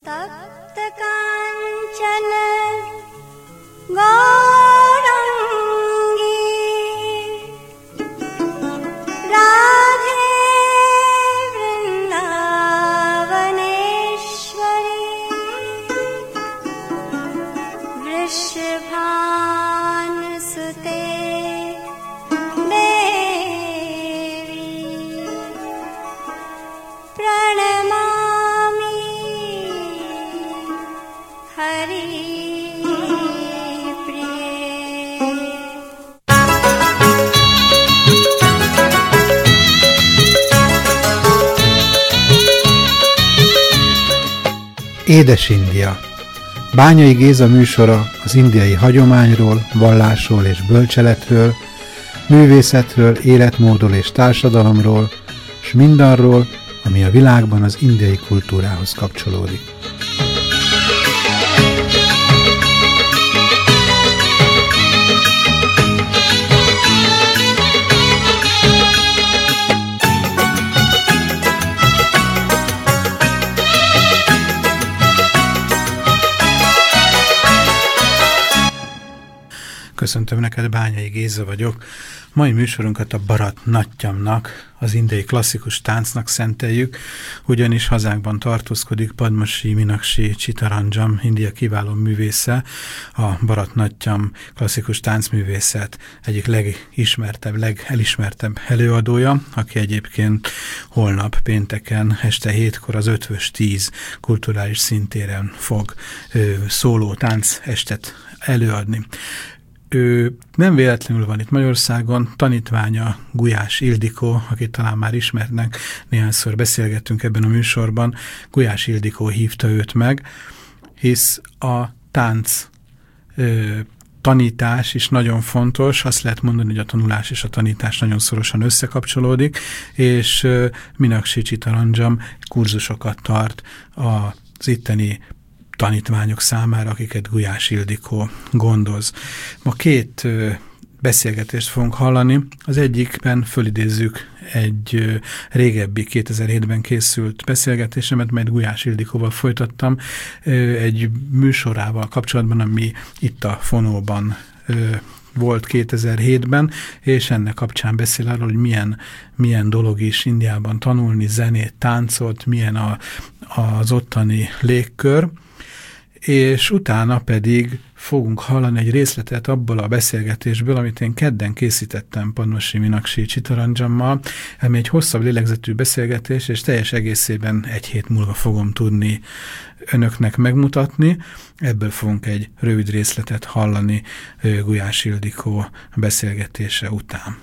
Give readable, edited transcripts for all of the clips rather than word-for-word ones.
तप्त कांचन गौरांगी राधे वृंदावनेश्वरी वृषभानुसुते देवी प्रणमामि Hari Édes India. Bányai Géza műsora az indiai hagyományról, vallásról és bölcseletről, művészetről, életmódról és társadalomról, s mindarról, ami a világban az indiai kultúrához kapcsolódik. Köszöntöm neked, Bányai Géza vagyok. Mai műsorunkat a Bharat Natyamnak, az indiai klasszikus táncnak szenteljük, ugyanis hazánkban tartózkodik Padma Shri Meenakshi Chitranjan, India kiváló művésze, a Bharat Natyam klasszikus táncművészet egyik legismertebb, legelismertebb előadója, aki egyébként holnap pénteken este 7-kor az Ötvös 10 kulturális szintéren fog szóló táncestet előadni. Ő nem véletlenül van itt Magyarországon, tanítványa Gulyás Ildikó, akit talán már ismernek, néhányszor beszélgettünk ebben a műsorban. Gulyás Ildikó hívta őt meg, hisz a tánc tanítás is nagyon fontos, azt lehet mondani, hogy a tanulás és a tanítás nagyon szorosan összekapcsolódik, és Meenakshi Chitranjan kurzusokat tart az itteni tanítványok számára, akiket Gulyás Ildikó gondoz. Ma két beszélgetést fogunk hallani. Az egyikben fölidézzük egy régebbi 2007-ben készült beszélgetésemet, mert Gulyás Ildikóval folytattam egy műsorával kapcsolatban, ami itt a Fonóban volt 2007-ben, és ennek kapcsán beszél arról, hogy milyen dolog is Indiában tanulni zenét, táncot, milyen az ottani légkör, és utána pedig fogunk hallani egy részletet abból a beszélgetésből, amit én kedden készítettem Padma Shri Meenakshi Chitranjanmal, ami egy hosszabb lélegzetű beszélgetés, és teljes egészében egy hét múlva fogom tudni önöknek megmutatni. Ebből fogunk egy rövid részletet hallani Gulyás Ildikó beszélgetése után.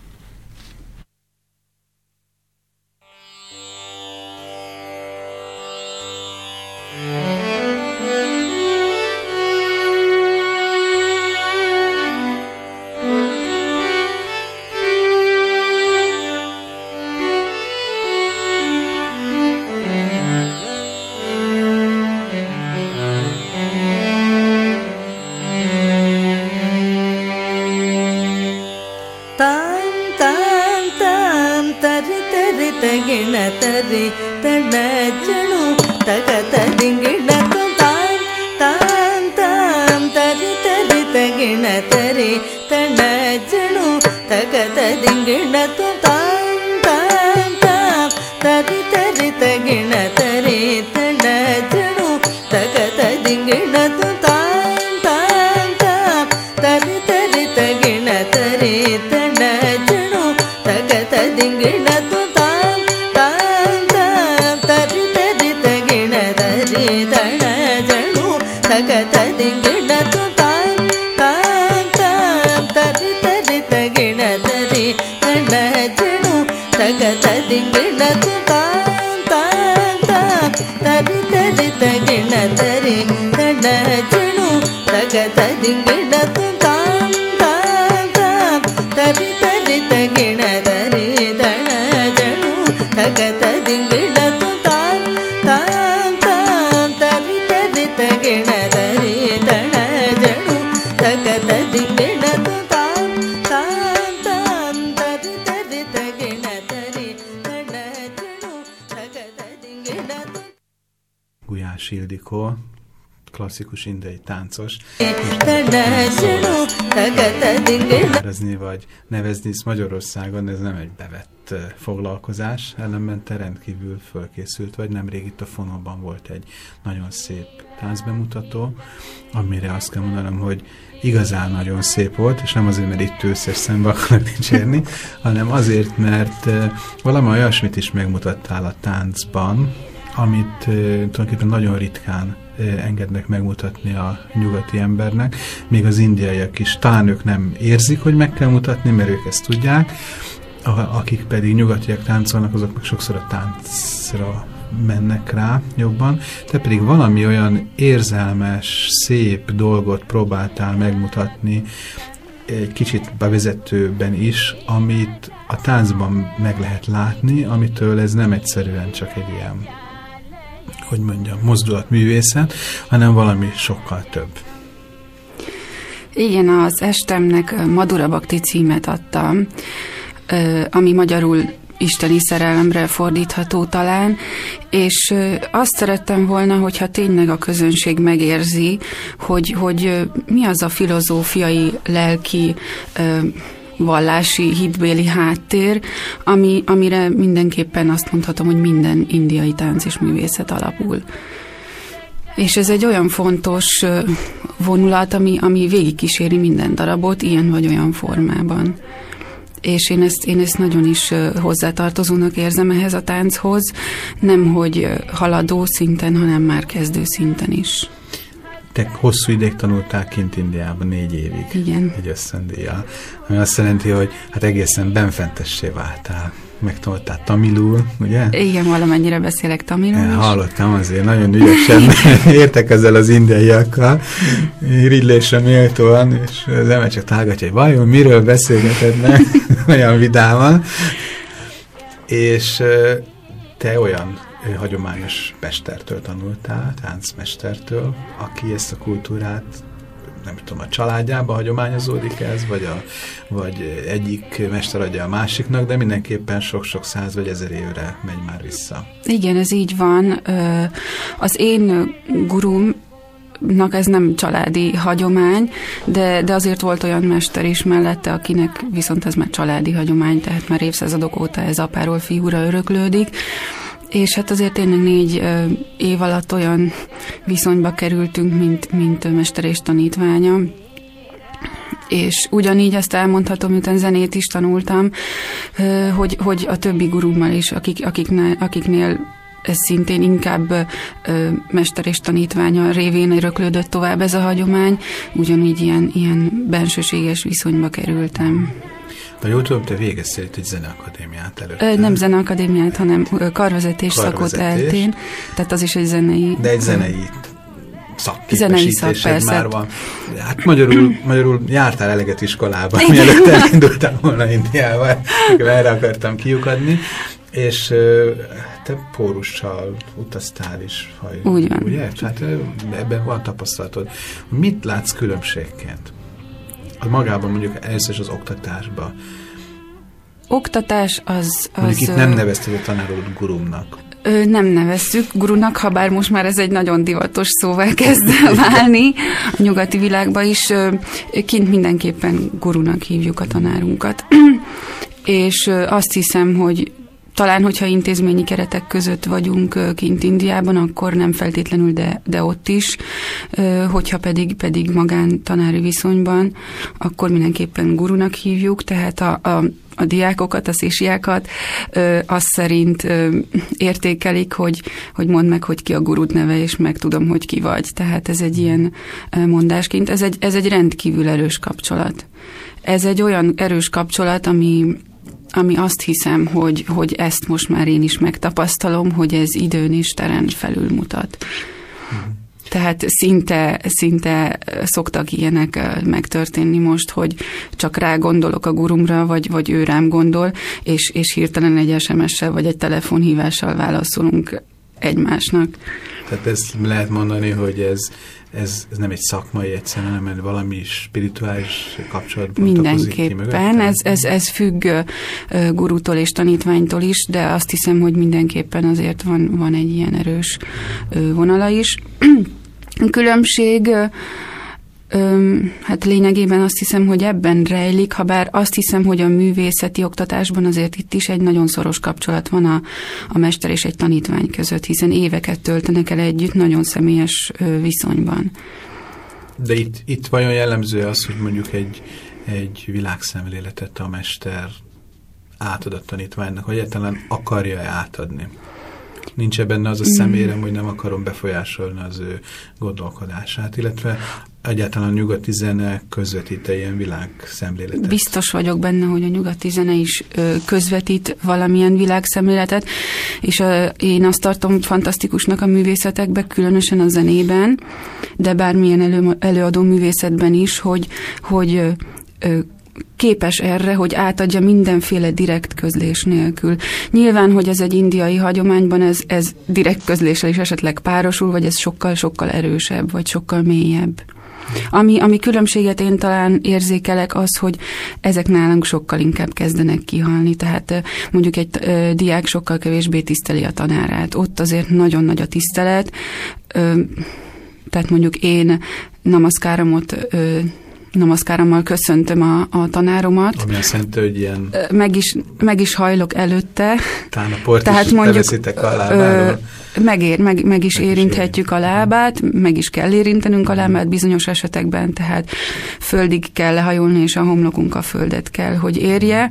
ತರಿ ತಡ ಜಣು ತಗತ ದಿಂಗಿಣ ತಾಂ ತಾಂ ತಾಂ ತರಿ ತರಿ ತಗಿಣ ತರಿ ತಡ ಜಣು ತಗತ ದಿಂಗಿಣ ತಾಂ ತಾಂ ತಾಂ ತರಿ ತರಿ ತಗಿಣ ತರಿ ತಡ ಜಣು ತಗತ ದಿಂಗಿಣ ತಾಂ ತಾಂ ತಾಂ ತರಿ ತರಿ ತಗಿಣ ತರಿ ತಡ ಜಣು ತಗತ ದಿಂಗಿಣ ತಗತ ದಿಂಗಿಣ ತಾಂ ತಾಂ ತಾಂ ತರಿ ತರಿ ತಗಿಣ ತರಿ ತಡ ಜಣು ತಗತ ದಿಂಗಿಣ ತಾಂ ತಾಂ ತಾಂ ತರಿ ತರಿ ತಗಿಣ ತರಿ ತಡ ಜಣು ತಗತ ದಿಂಗಿಣ ತಾಂ ತಾಂ ತಾಂ ತರಿ ತರಿ ತಗಿಣ ತರಿ ತಡ ಜಣು ತಗತ ದಿಂಗಿಣ ತಾಂ ತಾಂ ತಾಂ ತರಿ ತರಿ ತಗಿಣ ತರಿ ತಡ ಜಣು ತಗತ ದಿಂಗಿಣ ತಾಂ ತಾಂ ತಾಂ ತರಿ ತರಿ ತಗಿಣ ತರಿ ತಡ ಜಣು ತಗತ ದಿಂಗಿಣ Gulyás Ildikó Ildikó, klasszikus indiai táncos. Nevezni vagy nevezni Magyarországon, ez nem egy bevett foglalkozás, ellenben te rendkívül fölkészült vagy. Nemrég itt a Fonóban volt egy nagyon szép táncbemutató, amire azt kell mondanom, hogy igazán nagyon szép volt, és nem azért, mert itt őszes szembe akarok dicsérni, hanem azért, mert valami olyasmit is megmutattál a táncban, amit tulajdonképpen nagyon ritkán engednek megmutatni a nyugati embernek, még az indiaiak is, talán ők nem érzik, hogy meg kell mutatni, mert ők ezt tudják, akik pedig nyugatiak táncolnak, azok meg sokszor a táncra mennek rá jobban, te pedig valami olyan érzelmes, szép dolgot próbáltál megmutatni, egy kicsit bevezetőben is, amit a táncban meg lehet látni, amitől ez nem egyszerűen csak egy ilyen, hogy mondjam, mozdulatművészet, hanem valami sokkal több. Igen, az estemnek Madhura Bhakti címet adtam, ami magyarul isteni szerelemre fordítható talán, és azt szerettem volna, hogyha tényleg a közönség megérzi, hogy mi az a filozófiai, lelki, vallási, hitbéli háttér, amire mindenképpen azt mondhatom, hogy minden indiai tánc és művészet alapul. És ez egy olyan fontos vonulat, ami végigkíséri minden darabot, ilyen vagy olyan formában. És én ezt nagyon is hozzátartozónak érzem ehhez a tánchoz, nemhogy haladó szinten, hanem már kezdő szinten is. Te hosszú ideig tanultál kint Indiában, 4 évig. Igen. Egy ösztöndíjjal. Ami azt jelenti, hogy hát egészen benfentessé váltál. Megtanultál tamilul, ugye? Igen, valamennyire beszélek tamilul is. Hallottam azért, nagyon ügyesen értek ezzel az indiaiakkal, irigylésre méltóan, és az ember csak találgatja, hogy vajon miről beszélgetednek, olyan vidáman. És te olyan hagyományos mestertől tanultál, táncmestertől, aki ezt a kultúrát, nem tudom, a családjába hagyományozódik ez, vagy egyik mester adja a másiknak, de mindenképpen sok-sok 100 vagy 1000 évre megy már vissza. Igen, ez így van. Az én gurumnak ez nem családi hagyomány, de azért volt olyan mester is mellette, akinek viszont ez már családi hagyomány, tehát már évszázadok óta ez apáról fiúra öröklődik. És hát azért tényleg 4 év alatt olyan viszonyba kerültünk, mint mester és tanítványa. És ugyanígy ezt elmondhatom, miután zenét is tanultam, hogy a többi gurummal is, akiknél ez szintén inkább mester és tanítványa révén öröklődött tovább ez a hagyomány, ugyanígy ilyen bensőséges viszonyba kerültem. Ha jól tudom, te végeztél itt egy zeneakadémiát előtte. Nem zeneakadémiát, hanem karvezetés szakot eltén. Tehát az is egy zenei... De egy zenei szakképesítésed már van. Hát magyarul jártál eleget iskolában, mielőtt elindultál volna Indiába. Erre akartam kiukadni. És te pórussal utaztál is. Úgy van. Ugye? Hát ebben van tapasztalatod. Mit látsz különbségként? Magában mondjuk először is az oktatásban. Oktatás az... Mondjuk itt nem nevezted a tanárodat gurumnak. Nem nevezzük gurunak, ha bár most már ez egy nagyon divatos szóval kezd válni a nyugati világban is. Kint mindenképpen gurunak hívjuk a tanárunkat. És azt hiszem, hogy talán, hogyha intézményi keretek között vagyunk kint Indiában, akkor nem feltétlenül, de ott is. Hogyha pedig magántanári viszonyban, akkor mindenképpen gurunak hívjuk, tehát a diákokat, a szésiákat azt szerint értékelik, hogy mondd meg, hogy ki a gurud neve, és megtudom, hogy ki vagy. Tehát ez egy ilyen mondásként. Ez egy rendkívül erős kapcsolat. Ez egy olyan erős kapcsolat, ami azt hiszem, hogy ezt most már én is megtapasztalom, hogy ez időn és teren felülmutat. Tehát szinte szoktak ilyenek megtörténni most, hogy csak rá gondolok a gurumra, vagy ő rám gondol, és hirtelen egy SMS-sel vagy egy telefonhívással válaszolunk egymásnak. Tehát ezt lehet mondani, hogy ez nem egy szakmai egyszerűen, hanem valami spirituális kapcsolatban mindenképpen. Ez függ gurútól és tanítványtól is, de azt hiszem, hogy mindenképpen azért van egy ilyen erős vonala is. Különbség, hát lényegében azt hiszem, hogy ebben rejlik, habár azt hiszem, hogy a művészeti oktatásban azért itt is egy nagyon szoros kapcsolat van a mester és egy tanítvány között, hiszen éveket töltenek el együtt nagyon személyes viszonyban. De itt vajon jellemző az, hogy mondjuk egy világszemléletet a mester átad a tanítványnak, vagy egyáltalán akarja-e átadni? Nincs benne az a szemérem, hogy nem akarom befolyásolni az ő gondolkodását, illetve egyáltalán a nyugati zene közvetít-e ilyen világszemléletet? Biztos vagyok benne, hogy a nyugati zene is közvetít valamilyen világszemléletet, és én azt tartom fantasztikusnak a művészetekben, különösen a zenében, de bármilyen előadó művészetben is, hogy képes erre, hogy átadja mindenféle direkt közlés nélkül. Nyilván, hogy ez egy indiai hagyományban, ez direkt közléssel is esetleg párosul, vagy ez sokkal-sokkal erősebb, vagy sokkal mélyebb. Ami különbséget én talán érzékelek az, hogy ezek nálunk sokkal inkább kezdenek kihalni, tehát mondjuk egy diák sokkal kevésbé tiszteli a tanárát. Ott azért nagyon nagy a tisztelet, tehát mondjuk én namaszkárommal köszöntöm a tanáromat. Ami azt jelenti, hogy ilyen... Meg is hajlok előtte. Talán a port tehát is leveszitek a lábáról. Meg is érinthetjük a lábát, meg is kell érintenünk a lábát bizonyos esetekben, tehát földig kell lehajolni, és a homlokunk a földet kell, hogy érje.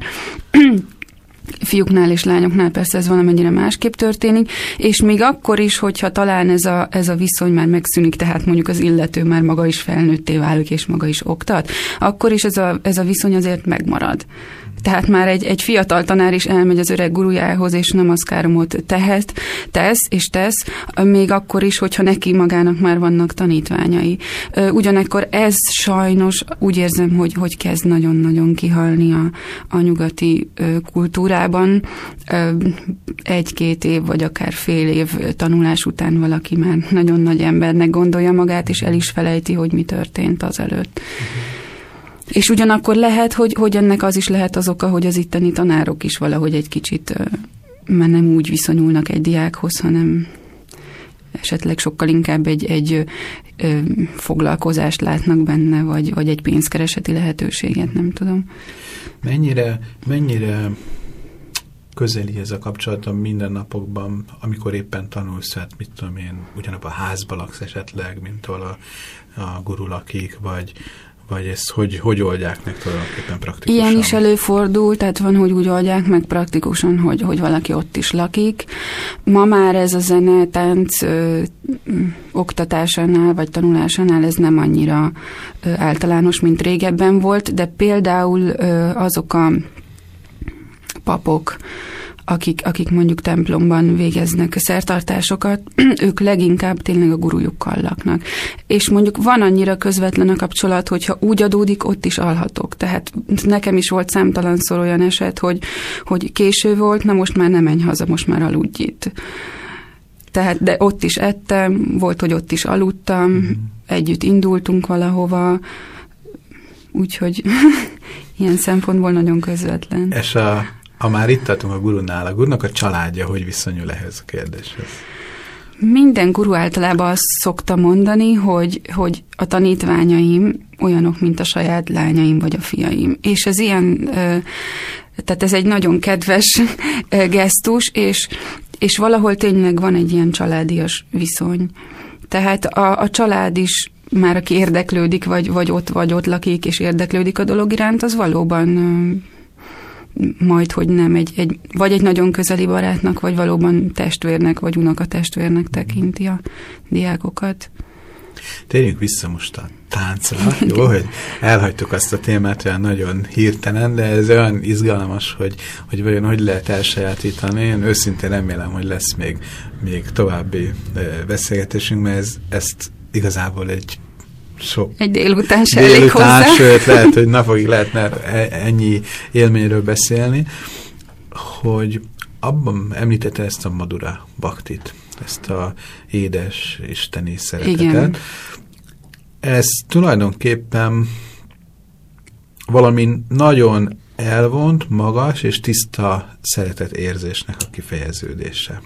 Fiúknál és lányoknál persze ez valamennyire másképp történik, és még akkor is, hogyha talán ez a viszony már megszűnik, tehát mondjuk az illető már maga is felnőtté válik, és maga is oktat, akkor is ez a viszony azért megmarad. Tehát már egy fiatal tanár is elmegy az öreg gurujához, és namaszkáromot tesz, még akkor is, hogyha neki magának már vannak tanítványai. Ugyanakkor ez sajnos úgy érzem, hogy kezd nagyon-nagyon kihalni a nyugati kultúrában. 1-2 év, vagy akár fél év tanulás után valaki már nagyon nagy embernek gondolja magát, és el is felejti, hogy mi történt azelőtt. És ugyanakkor lehet, hogy ennek az is lehet az oka, hogy az itteni tanárok is valahogy egy kicsit már nem úgy viszonyulnak egy diákhoz, hanem esetleg sokkal inkább egy foglalkozást látnak benne, vagy egy pénzkereseti lehetőséget, nem tudom. Mennyire közeli ez a kapcsolat a mindennapokban, amikor éppen tanulsz, hát mit tudom én, ugyanabban a házban laksz esetleg, mint ahol a guru lakik, vagy ezt hogy oldják meg tulajdonképpen praktikusan? Ilyen is előfordul, tehát van, hogy úgy oldják meg praktikusan, hogy valaki ott is lakik. Ma már ez a zene, tánc oktatásánál, vagy tanulásánál ez nem annyira általános, mint régebben volt, de például azok a papok, akik mondjuk templomban végeznek szertartásokat, ők leginkább tényleg a gurujukkal laknak. És mondjuk van annyira közvetlen a kapcsolat, hogyha úgy adódik, ott is alhatok. Tehát nekem is volt számtalanszor olyan eset, hogy késő volt, na most már nem menj haza, most már aludj itt. Tehát, de ott is ettem, volt, hogy ott is aludtam, együtt indultunk valahova, úgyhogy ilyen szempontból nagyon közvetlen. És ha már itt tartunk a gurunál, a gurunak a családja hogy viszonyul ehhez a kérdéshez? Minden guru általában azt szokta mondani, hogy a tanítványaim olyanok, mint a saját lányaim vagy a fiaim. És ez ilyen, tehát ez egy nagyon kedves gesztus, és valahol tényleg van egy ilyen családias viszony. Tehát a család is már aki érdeklődik, vagy ott lakik, és érdeklődik a dolog iránt, az valóban majd, hogy nem vagy egy nagyon közeli barátnak, vagy valóban testvérnek, vagy unokatestvérnek tekinti a diákokat. Térjünk vissza most a táncra. Jó, hogy elhagytuk azt a témát olyan nagyon hirtelen, de ez olyan izgalmas, hogy vajon hogy lehet elsajátítani. Én őszintén remélem, hogy lesz még további beszélgetésünk, mert ezt igazából egy délután se elég hozzá. Sőt, lehet, hogy napokig lehetne ennyi élményről beszélni, hogy abban említette ezt a Madhura Bhaktit, ezt a édes isteni szeretetet. Igen. Ez tulajdonképpen valami nagyon elvont, magas és tiszta szeretetérzésnek a kifejeződése.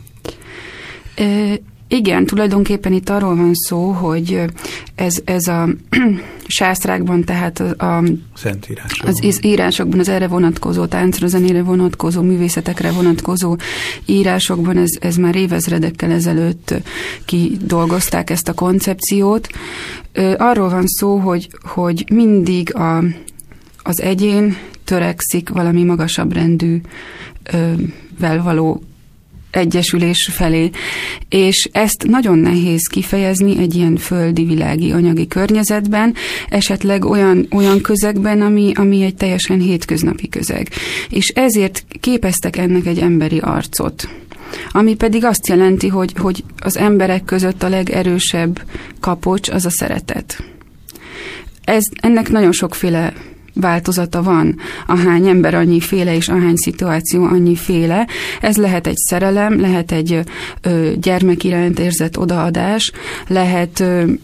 Igen, tulajdonképpen itt arról van szó, hogy ez a sásztrákban, tehát az írásokban, az erre vonatkozó, táncra, zenére vonatkozó, művészetekre vonatkozó írásokban ez már évezredekkel ezelőtt kidolgozták ezt a koncepciót. Arról van szó, hogy mindig az egyén törekszik valami magasabb rendű való egyesülés felé, és ezt nagyon nehéz kifejezni egy ilyen földi, világi, anyagi környezetben, esetleg olyan közegben, ami egy teljesen hétköznapi közeg. És ezért képeztek ennek egy emberi arcot, ami pedig azt jelenti, hogy az emberek között a legerősebb kapocs az a szeretet. Ennek nagyon sokféle változata van. Ahány ember annyiféle, és ahány szituáció annyiféle. Ez lehet egy szerelem, lehet egy gyermek iránt érzett odaadás, lehet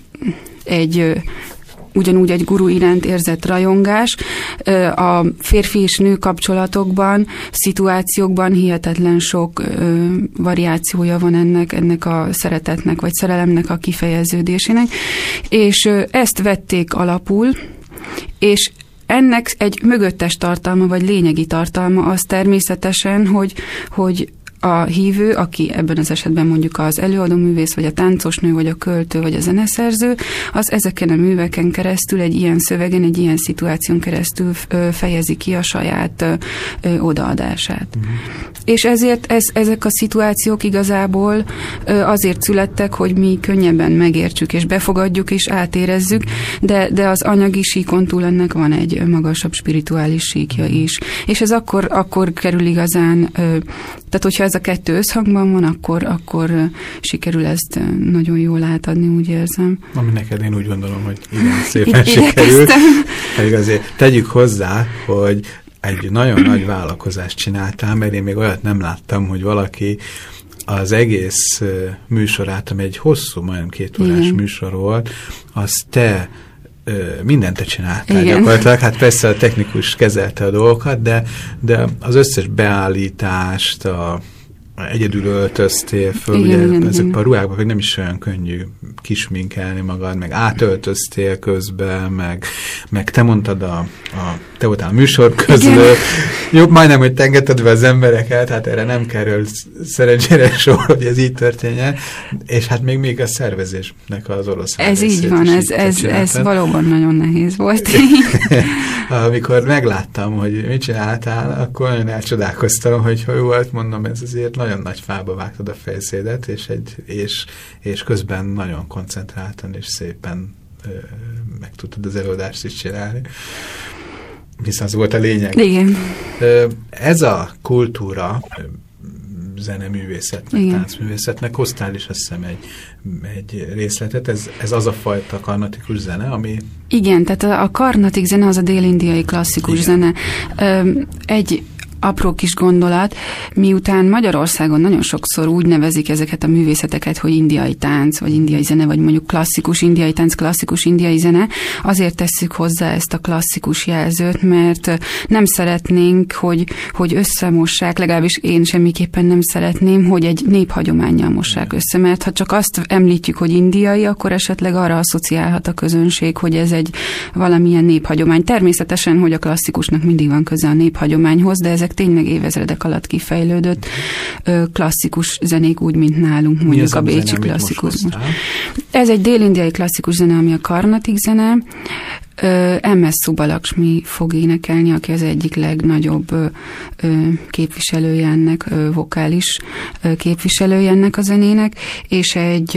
ugyanúgy egy guru iránt érzett rajongás. A férfi és nő kapcsolatokban, szituációkban hihetetlen sok variációja van ennek a szeretetnek, vagy szerelemnek a kifejeződésének. És ezt vették alapul, és ennek egy mögöttes tartalma, vagy lényegi tartalma az természetesen, hogy a hívő, aki ebben az esetben mondjuk az előadóművész, vagy a táncosnő, vagy a költő, vagy a zeneszerző, az ezeken a műveken keresztül, egy ilyen szövegen, egy ilyen szituáción keresztül fejezi ki a saját odaadását. És ezért ezek a szituációk igazából azért születtek, hogy mi könnyebben megértsük, és befogadjuk, és átérezzük, de az anyagi síkon túl ennek van egy magasabb spirituális síkja is. És ez akkor kerül igazán, tehát hogyha ez a kettő összhangban van, akkor sikerül ezt nagyon jól átadni, úgy érzem. Ami neked én úgy gondolom, hogy igen, szépen sikerült. Pedig azért tegyük hozzá, hogy egy nagyon nagy vállalkozást csináltál, mert én még olyat nem láttam, hogy valaki az egész műsorát, ami egy hosszú, majdnem 2 órás műsor volt, azt te mindent te csináltál gyakorlatilag. Hát persze a technikus kezelte a dolgokat, de az összes beállítást, egyedül öltöztél föl, ugye ezek a ruhákban még nem is olyan könnyű kisminkelni magad, meg átöltöztél közben, meg te mondtad, te voltál a műsor közül. Jobb majdnem, hogy te engedted be az embereket, hát erre nem kerül szerencsére sor, hogy ez így történjen, és hát még a szervezésnek az orosz. Ez így van, ez valóban nagyon nehéz volt. Amikor megláttam, hogy mit csináltál, akkor nagyon elcsodálkoztam, hogy jó volt, mondom, ez azért nagyon nagy fába vágtad a fejszédet, és közben nagyon koncentráltan és szépen meg tudtad az előadást is csinálni. Hiszen az volt a lényeg. Igen. Ez a kultúra, zeneművészetnek, táncművészetnek hoztál is azt hiszem egy részletet. Ez az a fajta karnatikus zene, ami... Igen, tehát a karnatik zene az a dél-indiai klasszikus zene. Egy apró kis gondolat, miután Magyarországon nagyon sokszor úgy nevezik ezeket a művészeteket, hogy indiai tánc, vagy indiai zene, vagy mondjuk klasszikus indiai tánc, klasszikus indiai zene, azért tesszük hozzá ezt a klasszikus jelzőt, mert nem szeretnénk, hogy összemossák, legalábbis én semmiképpen nem szeretném, hogy egy néphagyománnyal mossák össze, mert ha csak azt említjük, hogy indiai, akkor esetleg arra asszociálhat a közönség, hogy ez egy valamilyen néphagyomány. Természetesen, hogy a klasszikusnak mindig van köze a néphagyományhoz, de ezek tényleg évezredek alatt kifejlődött klasszikus zenék, úgy, mint nálunk, mondjuk a bécsi klasszikus. Ez egy dél-indiai klasszikus zene, ami a karnatik zene. M.S. Subbalaxmi fog énekelni, aki az egyik legnagyobb képviselője ennek, vokális képviselője ennek a zenének, és egy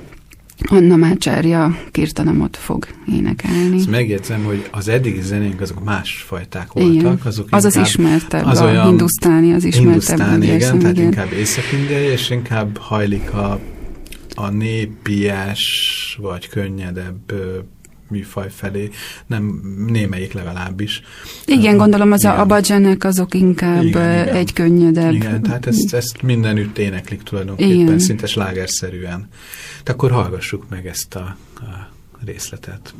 Annamácsárja Kirtanamot fog énekelni. Ezt megjegyzem, hogy az eddigi zenénk azok másfajták voltak. Azok az ismertebb, az a hindusztáni az ismertebb. Igen, tehát inkább észak-indiai, és inkább hajlik a népies, vagy könnyedebb műfaj felé, nem némelyik legalábbis. Igen, gondolom az a badzsenek azok inkább igen. Egy könnyedebb. Igen, tehát ezt mindenütt éneklik tulajdonképpen, igen. Szinte slágerszerűen. De akkor hallgassuk meg ezt a részletet.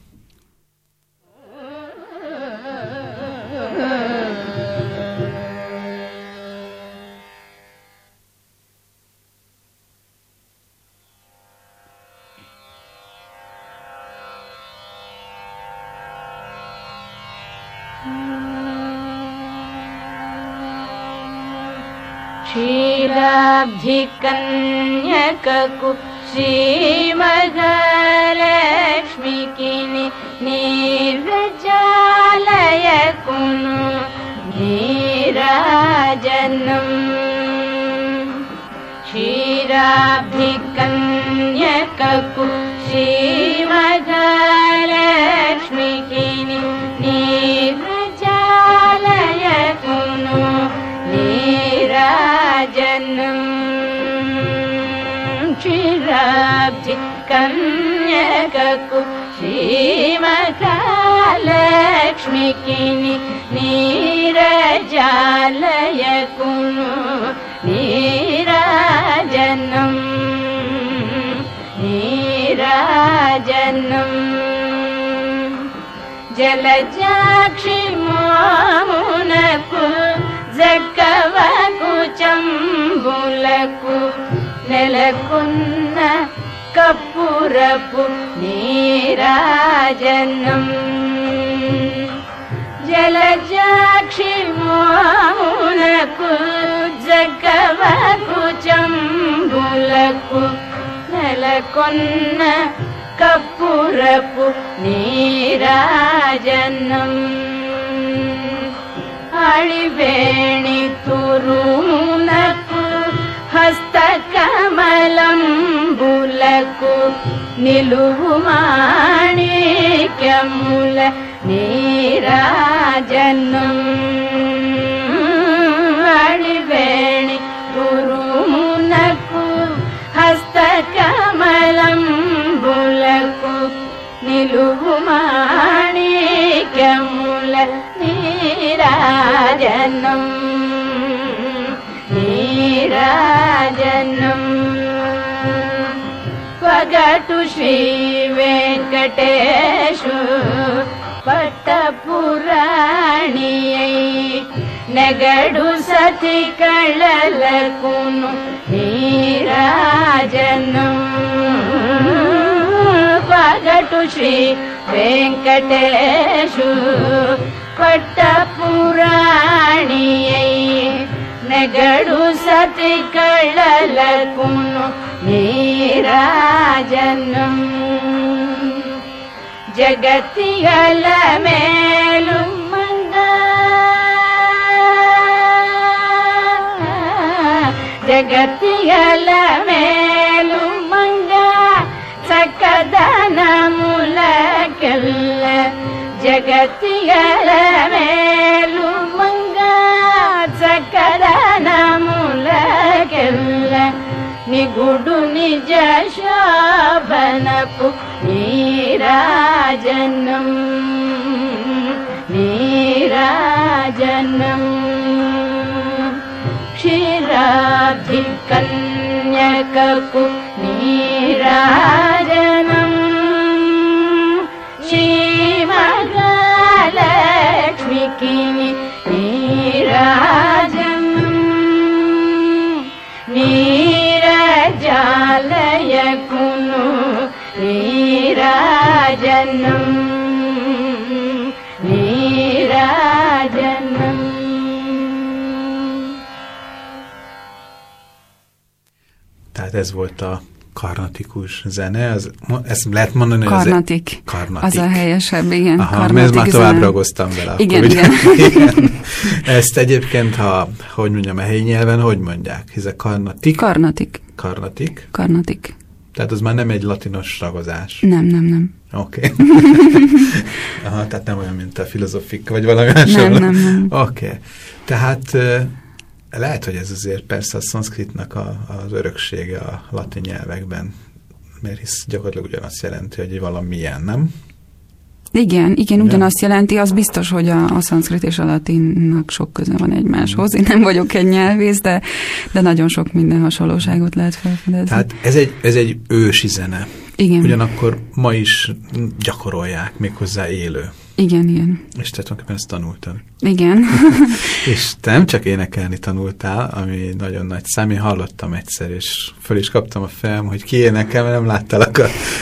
क्षीराब्धिकन्यककु श्रीमहालक्ष्मीकिनि नीरजालयकुनु नीराजनम् क्षीराब्धिकन्यककु श्रीमहालक्ष्मीकिनि नीरजालयकुनु नीराजनम् क्षीराब्धिकन्यककु श्रीमहालक्ष्मीकिनि नीरजालयकुनु नीराजनम् नीराजनम् जलजाक्षि मामुनकु జక్కవకు చంబులకు నెలకొన్న కప్పురపు నీరాజనం జలజాక్షి మామునకు జక్కవకు చంబులకు నెలకొన్న కప్పురపు నీరాజనం అళివేణి తురుమునకు హస్తకమలంబులకు నిలువు మాణిక్యముల నీరాజనం అళివేణి తురుమునకు హస్తకమలంబులకు నిలువు మాణిక్యముల నీరాజనం నీరాజనం పగటు శ్రీ వెంకటేశు పట్టపురాణియై నెగడు సతి కళలకును నీరాజనం పగటు శ్రీ వెంకటేశు పట్టపురాణియై నెగడు సతి కళలకును నీరాజనం జగతిగల మేలు జగతిగల మేలు మంగా సకదనములకెల్ల జగతిగల మేలు మంగా సకదనములకెల్ల నిగుడు నిజ శోభనపు నీరాజనం నీరాజనం క్షీరాబ్ధి కన్యకకు నీరాజనం శ్రీమహాలక్ష్మికి నీరాజనం నీరజాలయకును నీరాజనం నీరాజనం. Tehát ez volt a karnatikus zene, ezt lehet mondani, hogy karnatik. Az a helyesebb, igen. Aha, mert már tovább ragoztam vele. Igen, akkor, igen. Igen. Ezt egyébként, hogy mondjam, a helyi nyelven, hogy mondják? Ez a karnatik? Karnatik. Karnatik? Karnatik. Tehát az már nem egy latinos ragozás. Nem. Oké. Okay. Aha, tehát nem olyan, mint a filozofik, vagy valami hasonló. Nem. Oké. Okay. Tehát lehet, hogy ez azért persze a szanszkritnak az öröksége a latin nyelvekben, mert hisz gyakorlatilag ugyanazt jelenti, hogy valamilyen, nem? Igen, ugyanazt jelenti, az biztos, hogy a szanszkrit és a latinnak sok köze van egymáshoz. Én nem vagyok egy nyelvész, de nagyon sok minden hasonlóságot lehet felfedezni. Tehát ez egy ősi zene. Igen. Ugyanakkor ma is gyakorolják, méghozzá élő. Igen. És te tulajdonképpen ezt tanultad. Igen. És te nem csak énekelni tanultál, ami nagyon nagy szám, én hallottam egyszer, és föl is kaptam a fejem, hogy ki énekel, mert nem láttalak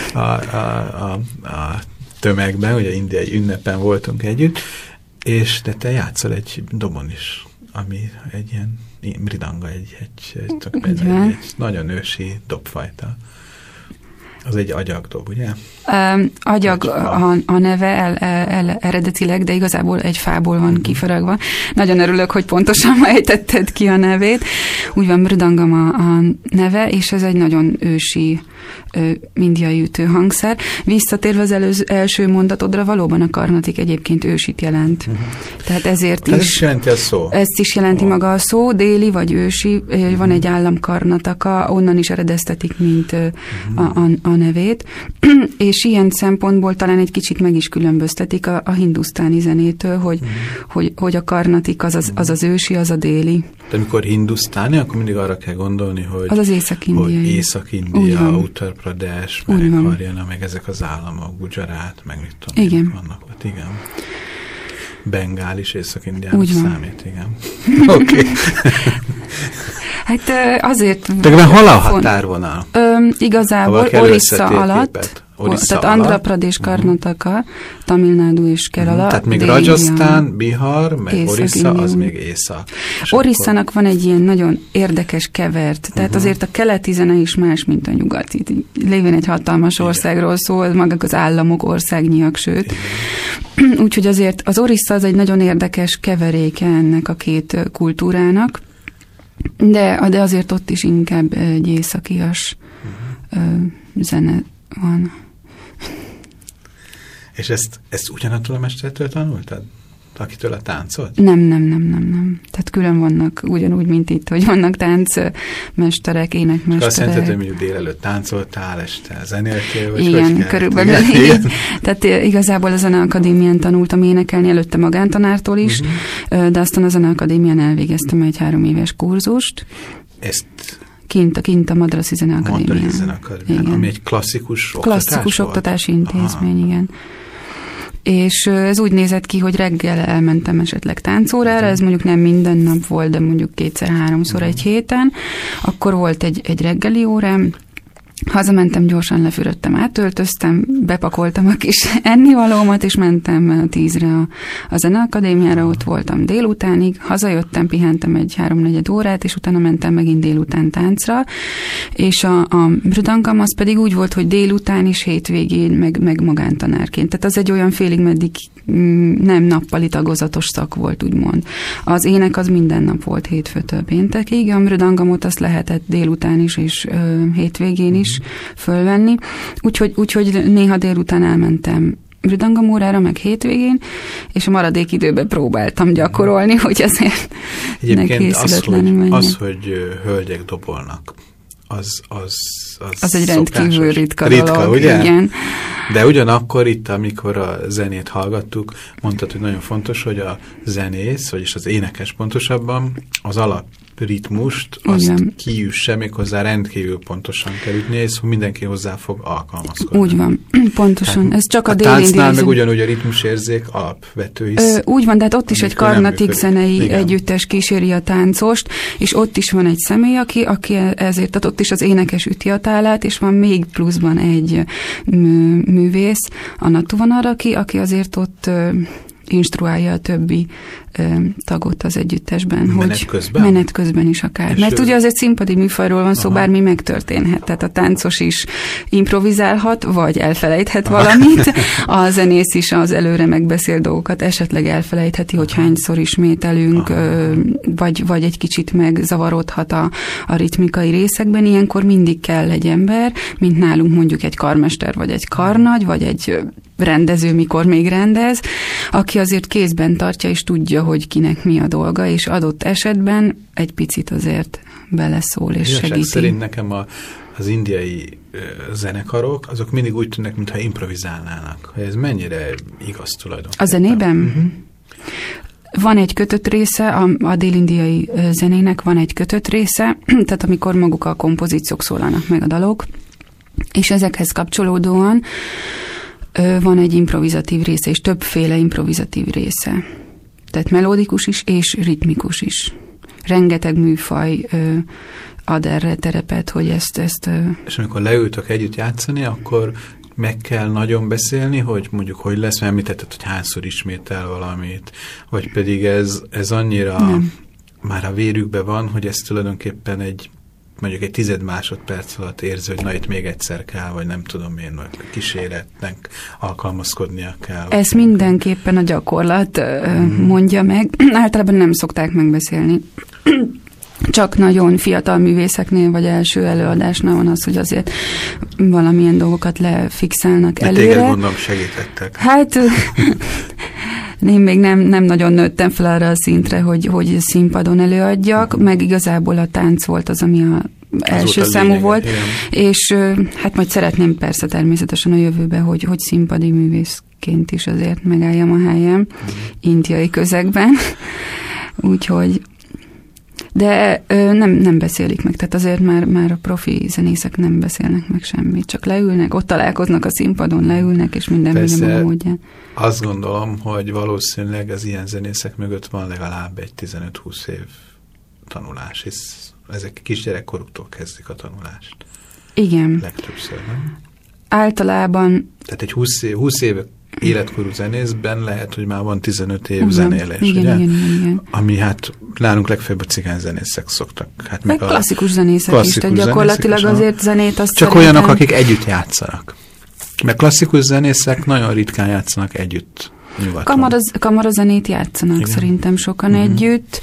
a tömegben, ugye indiai ünnepen voltunk együtt, de te játszol egy dobon is, ami egy ilyen mridanga, egy nagyon ősi dobfajta. Az egy agyagdob, ugye? Agyag a neve eredetileg, de igazából egy fából van kifaragva. Nagyon örülök, hogy pontosan ejtetted ki a nevét. Úgy van, mridangam a neve, és ez egy nagyon ősi indiai ütőhangszer. Visszatérve az első mondatodra, valóban a karnatik egyébként ősit jelent. Tehát ezért is... Ez is jelenti a szó? Ezt is jelenti maga a szó, déli vagy ősi, van egy állam Karnataka, onnan is eredeztetik, mint a nevét, és ilyen szempontból talán egy kicsit meg is különböztetik a hindusztáni zenétől, hogy a karnatik az ősi, az a déli. De amikor hindusztáni, akkor mindig arra kell gondolni, hogy az az Észak-indiai. Észak-India, Uttar Pradesh, meg Haryana, meg ezek az államok, Gujarat, meg mit tudom, igen. Vannak ott, igen. Bengál is Észak-Indiának számít, igen. Oké. Hát azért... De hol a határvonal? Igazából Orissa alatt. Tehát Andhra Pradesh, Karnataka, Tamil Nadu és Kerala. Tehát még Rajasztán, Bihar, meg Orissa, az még észak. Orisszának van egy ilyen nagyon érdekes kevert. Tehát azért a keleti zene is más, mint a nyugati. Lévén egy hatalmas országról szól, maguk az államok országnyiak, sőt. Úgyhogy azért az Orissa az egy nagyon érdekes keveréke ennek a két kultúrának, de azért ott is inkább egy északias zene van. És ezt ugyanattól a mestertől tanultad? Akitől a táncot? Nem. Tehát külön vannak, ugyanúgy, mint itt, hogy vannak táncmesterek, énekmesterek. Azt jelenti, hogy mondjuk délelőtt táncoltál, este zenéltél, vagy igen, körülbelül így. Tehát igazából a Zeneakadémián tanultam énekelni, előtte magántanártól is, de aztán a Zeneakadémián elvégeztem egy 3 éves kurzust. Ezt Kint a Madraszi Zeneakadémián. Ami egy klasszikus oktatási intézmény, igen. És ez úgy nézett ki, hogy reggel elmentem esetleg táncórára, ez mondjuk nem minden nap volt, de mondjuk 2-3-szor egy héten. Akkor volt egy reggeli órám, hazamentem, gyorsan lefürödtem, átöltöztem, bepakoltam a kis ennivalómat, és mentem 10-re a Zeneakadémiára, ott voltam délutánig, hazajöttem, pihentem egy 3-4 órát, és utána mentem megint délután táncra, és a mridangam az pedig úgy volt, hogy délután is, hétvégén, meg magántanárként. Tehát az egy olyan félig meddig nem nappali tagozatos szak volt, úgymond. Az ének az minden nap volt hétfőtől péntekig, a mridangamot azt lehetett délután is, és hétvégén is fölvenni. Úgyhogy néha délután elmentem mridangam órára, meg hétvégén, és a maradék időben próbáltam gyakorolni, hogy azért ne készületlenül menjek. Az, hogy hölgyek dobolnak, az egy rendkívül ritka dolog, ugye? Igen. De ugyanakkor itt, amikor a zenét hallgattuk, mondtad, hogy nagyon fontos, hogy a zenész, vagyis az énekes pontosabban, az alapritmust azt kiüsse, méghozzá rendkívül pontosan kell ütni, és mindenki hozzá fog alkalmazkodni. Úgy van, pontosan. Tehát ez csak a táncnál meg ugyanúgy a ritmusérzék alapvető is. Úgy van, de hát ott is egy karnatik zenei együttes kíséri a táncost, és ott is van egy személy, aki ezért, tehát ott is az énekes üti a tálát, és van még pluszban egy művész, Anna Tuvanar, aki azért ott instruálja a többi tagot az együttesben. Menet közben is akár. És mert ugye azért színpadi műfajról van szó, bármi megtörténhet. Tehát a táncos is improvizálhat, vagy elfelejthet valamit. A zenész is az előre megbeszélt dolgokat esetleg elfelejtheti, hogy hányszor ismételünk, vagy egy kicsit megzavarodhat a ritmikai részekben. Ilyenkor mindig kell egy ember, mint nálunk mondjuk egy karmester, vagy egy karnagy, vagy egy rendező, mikor még rendez, aki azért kézben tartja, és tudja, hogy kinek mi a dolga, és adott esetben egy picit azért beleszól és igazság segíti. szerint nekem az indiai zenekarok, azok mindig úgy tűnnek, mintha improvizálnának. Ez mennyire igaz tulajdonképpen? A zenében? Van egy kötött része, a dél-indiai zenének van egy kötött része, tehát amikor maguk a kompozíciók szólalnak meg a dalok, és ezekhez kapcsolódóan van egy improvizatív része, és többféle improvizatív része. Tehát melódikus is, és ritmikus is. Rengeteg műfaj ad erre terepet, hogy ezt... És amikor leültök együtt játszani, akkor meg kell nagyon beszélni, hogy mondjuk hogy lesz, mert említetted, hogy hányszor ismétel valamit, vagy pedig ez annyira már a vérükben van, hogy ez tulajdonképpen mondjuk egy 10 másodperc alatt érzi, hogy na itt még egyszer kell, vagy nem tudom én, vagy kíséretnek alkalmazkodnia kell. Ez mindenképpen a gyakorlat mondja meg. Általában nem szokták megbeszélni. Csak nagyon fiatal művészeknél, vagy első előadásnál van az, hogy azért valamilyen dolgokat lefixálnak előre. Téged gondolom segítettek. Hát én még nem nagyon nőttem fel arra a szintre, hogy színpadon előadjak, meg igazából a tánc volt az, ami az első számú volt, igen. És hát majd szeretném persze természetesen a jövőbe, hogy színpadi művészként is azért megálljam a helyem indiai közegben. Úgyhogy de nem beszélik meg, tehát azért már a profi zenészek nem beszélnek meg semmit, csak leülnek, ott találkoznak a színpadon, leülnek, és minden módján. Azt gondolom, hogy valószínűleg az ilyen zenészek mögött van legalább egy 15-20 év tanulás, hisz ezek kisgyerekkoruktól kezdik a tanulást. Igen. Legtöbbször, nem? Általában... Tehát egy 20 éve életkorú zenészben lehet, hogy már van 15 év zenélés, igen, ugye? Igen. Ami hát nálunk legfeljebb a cigány zenészek szoktak. Hát meg klasszikus zenészek is, tehát gyakorlatilag azért zenét azt csak olyanok, akik együtt játszanak. Mert klasszikus zenészek nagyon ritkán játszanak együtt nyugaton. Kamarazenét játszanak, igen. Szerintem sokan együtt.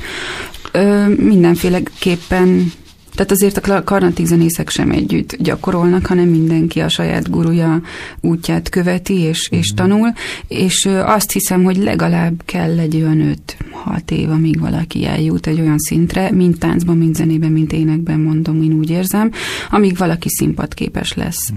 Mindenféleképpen, tehát azért a karnatik zenészek sem együtt gyakorolnak, hanem mindenki a saját guruja útját követi és tanul, és azt hiszem, hogy legalább kell egy olyan 5-6 év, amíg valaki eljut egy olyan szintre, mint táncban, mint zenében, mint énekben, mondom, én úgy érzem, amíg valaki színpadképes lesz.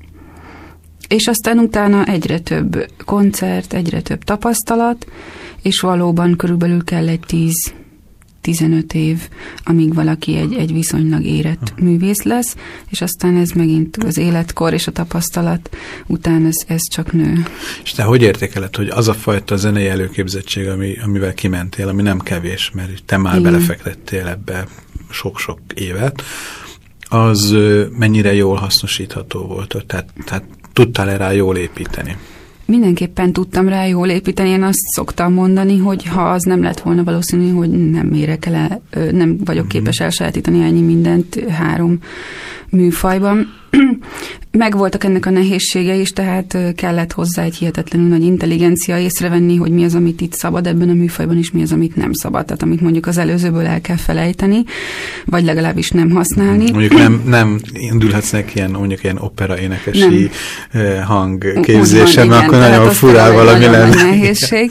És aztán utána egyre több koncert, egyre több tapasztalat, és valóban körülbelül kell egy 10-15 év, amíg valaki egy viszonylag érett művész lesz, és aztán ez megint az életkor és a tapasztalat után ez csak nő. És te hogy értékeled, hogy az a fajta zenei előképzettség, amivel kimentél, ami nem kevés, mert te már belefektettél ebbe sok-sok évet, az mennyire jól hasznosítható volt? Tehát tudtál-e rá jól építeni? Mindenképpen tudtam rá jól építeni. Én azt szoktam mondani, hogy ha az nem lett volna valószínű, hogy nem érek el, nem vagyok képes elsajátítani ennyi mindent 3 műfajban. Megvoltak ennek a nehézsége is, tehát kellett hozzá egy hihetetlenül nagy intelligencia észrevenni, hogy mi az, amit itt szabad ebben a műfajban, és mi az, amit nem szabad. Tehát amit mondjuk az előzőből el kell felejteni, vagy legalábbis nem használni. Mondjuk nem indulhatsz neki mondjuk ilyen opera énekesi hangképzésem, akkor nagyon furál valami lenne. Nehézség.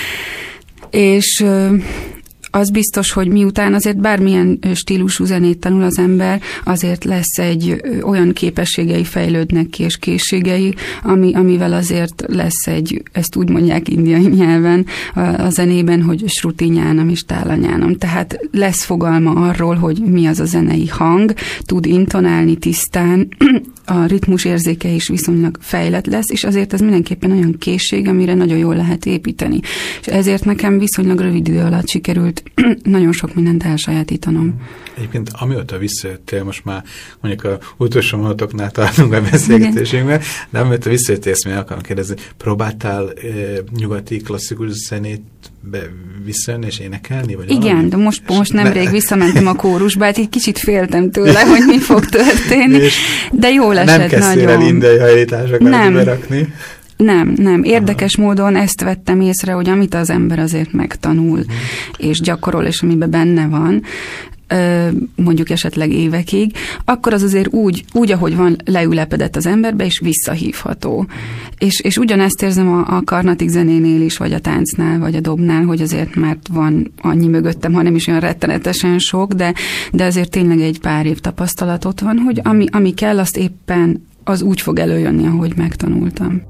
És az biztos, hogy miután azért bármilyen stílusú zenét tanul az ember, azért lesz egy olyan képességei fejlődnek ki, és készségei, amivel azért lesz ezt úgy mondják indiai nyelven a zenében, hogy sruti nyánam és tála nyánam. Tehát lesz fogalma arról, hogy mi az a zenei hang, tud intonálni tisztán, a ritmus érzéke is viszonylag fejlett lesz, és azért ez mindenképpen olyan készség, amire nagyon jól lehet építeni. És ezért nekem viszonylag rövid idő alatt sikerült nagyon sok mindent elsajátítanom. Egyébként amióta visszajöttél, most már mondjuk a utolsó mondatoknál tartunk a beszélgetésünkben, de amióta visszajöttél, ezt még akarom kérdezni, próbáltál nyugati klasszikus zenét visszajönni és énekelni? Vagy igen, valami? De most nemrég visszamentem a kórusba, hát egy kicsit féltem tőle, hogy mi fog történni, de jól esett nagyon. Nem kezdtél el indiai hajlításokat berakni? Nem. Érdekes módon ezt vettem észre, hogy amit az ember azért megtanul, és gyakorol, és amiben benne van, mondjuk esetleg évekig, akkor az azért úgy ahogy van, leülepedett az emberbe, és visszahívható. És ugyanezt érzem a karnatik zenénél is, vagy a táncnál, vagy a dobnál, hogy azért már van annyi mögöttem, ha nem is olyan rettenetesen sok, de azért tényleg egy pár év tapasztalat ott van, hogy ami kell, azt éppen az úgy fog előjönni, ahogy megtanultam.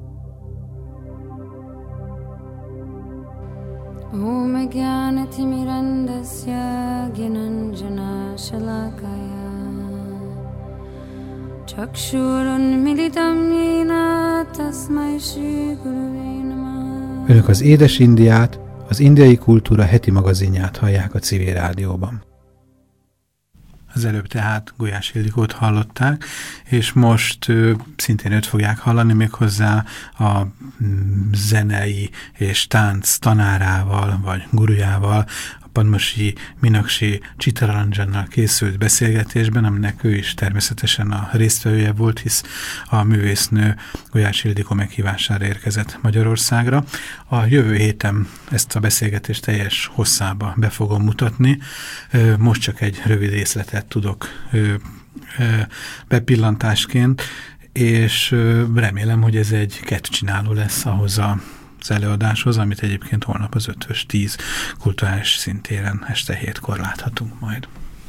Om Jnanatimirandasya Gyananjana Shalakaya Chakshurunmilitam Yena Tasmai Shri Gurave Namah. Önök az Édes Indiát, az Indiai Kultúra heti magazinját hallják a Civil Rádióban. Az előbb tehát Gulyás Ildikót hallották, és most szintén őt fogják hallani, méghozzá a zenei és tánc tanárával, vagy gurujával, a Padmasri Minakshi Chitararanjannal készült beszélgetésben, aminek ő is természetesen a résztvevője volt, hisz a művésznő Gulyás Ildikó meghívására érkezett Magyarországra. A jövő héten ezt a beszélgetést teljes hosszába be fogom mutatni. Most csak egy rövid részletet tudok bepillantásként, és remélem, hogy ez egy kettcsináló lesz ahhoz az előadáshoz, amit egyébként holnap az 5-10 kulturális szintéren este 7-kor láthatunk majd.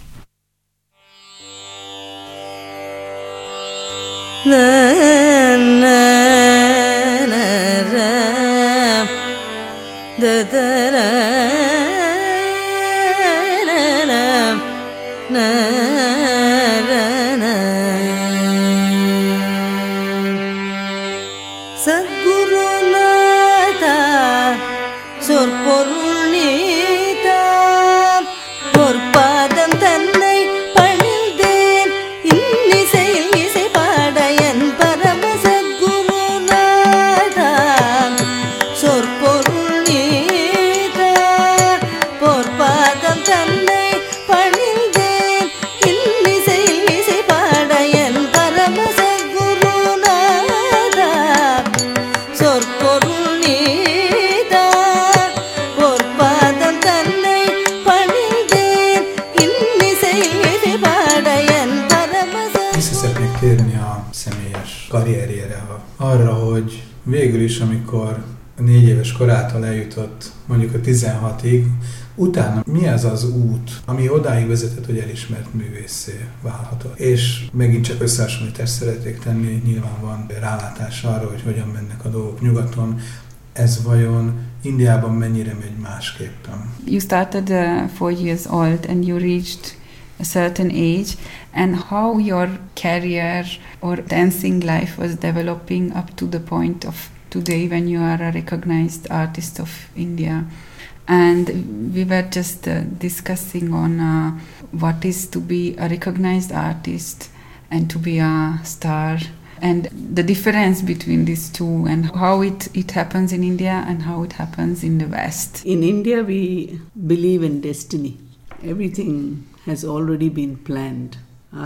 Karrierjére, arra, hogy végül is, amikor 4 éves korától eljutott mondjuk a 16-ig, utána mi az az út, ami odáig vezetett, hogy elismert művészé válhatott. És megint csak összehasonlítást szeretnék tenni, nyilván van rálátás arra, hogy hogyan mennek a dolgok nyugaton. Ez vajon Indiában mennyire megy másképpen? You started 4 years old and you reached a certain age, and how your career or dancing life was developing up to the point of today when you are a recognized artist of India. And we were just discussing on what is to be a recognized artist and to be a star, and the difference between these two, and how it happens in India and how it happens in the West. In India, we believe in destiny. Everything has already been planned.